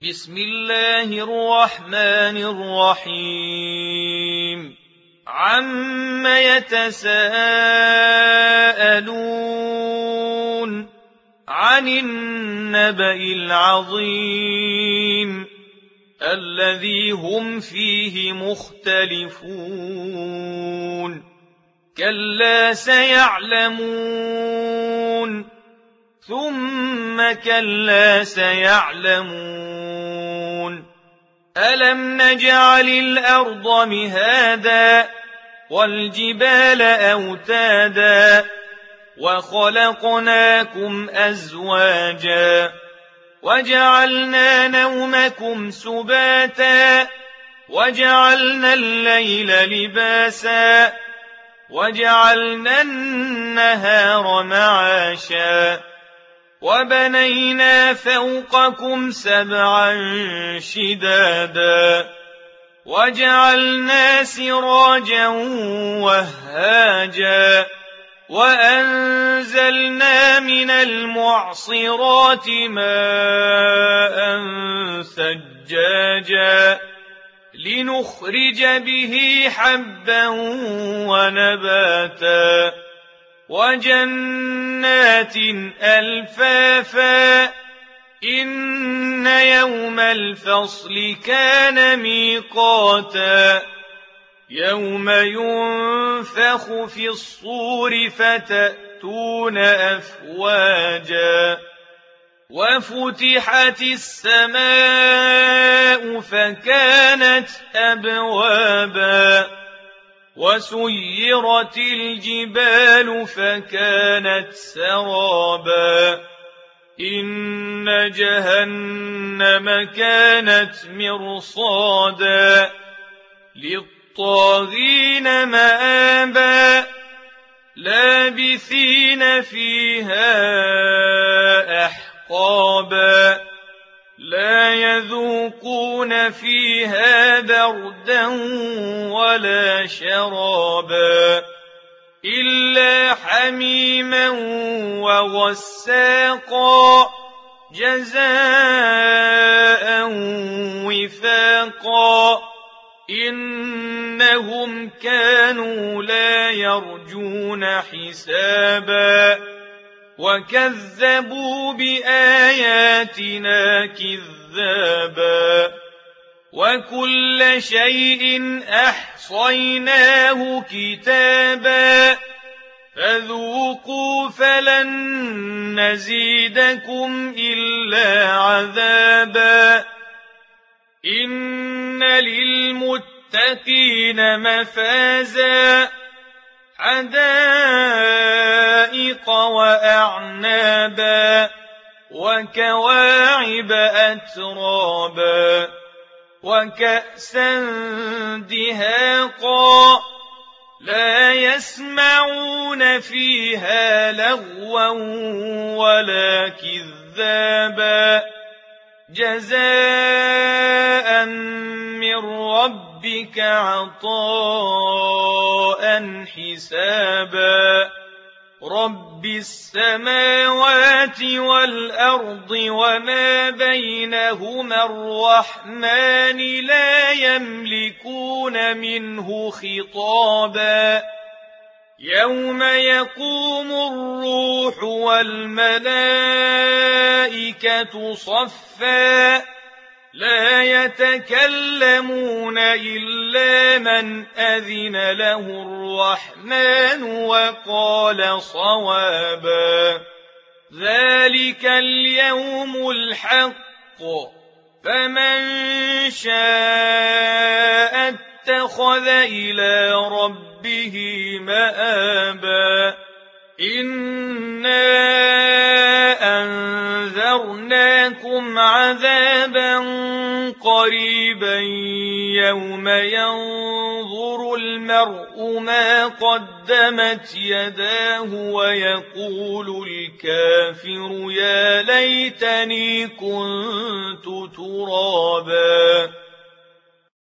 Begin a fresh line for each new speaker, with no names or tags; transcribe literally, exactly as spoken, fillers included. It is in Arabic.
بسم الله الرحمن الرحيم عم يتساءلون عن النبأ العظيم الذي هم فيه مختلفون كلا سيعلمون ثم كلا سيعلمون ألم نجعل الأرض مهادا والجبال أوتادا وخلقناكم أزواجا وجعلنا نومكم سباتا وجعلنا الليل لباسا وجعلنا النهار معاشا وبنينا فوقكم سبعا شدادا وجعلنا سراجا وهاجا وأنزلنا من المعصرات ماء ثجاجا لنخرج به حبا ونباتا وجنات ألفافا إن يوم الفصل كان ميقاتا يوم ينفخ في الصور فتأتون أفواجا وفتحت السماء فكانت أبوابا وسيرت الجبال فكانت سرابا إن جهنم كانت مرصادا للطاغين مآبا لابثين فيها أحقابا لا يذوقون فيها بردا ولا شرابا إلا حميما وغساقا جزاء وفاقا إنهم كانوا لا يرجون حسابا وكذبوا بآياتنا كذابا وكل شيء أحصيناه كتابا فذوقوا فلن نزيدكم إلا عذابا إن للمتقين مفازا حدائق وأعنابا وكواعب أترابا وكأسا دهاقا لا يسمعون فيها لغوا ولا كذابا جزاء من ربك عطاء حسابا رب السماوات والأرض وما بينهما الرحمن لا يملكون منه خطابا يوم يقوم الروح والملائكة صفا لا يتكلمون إلا من أذن له الرحمن وقال صوابا ذلك اليوم الحق فمن شاء اتخذ إلى ربه مآبا إنا أنذرناكم عذابا قريبا يوم ينظر المرء ما قدمت يداه ويقول الكافر يا ليتني كنت ترابا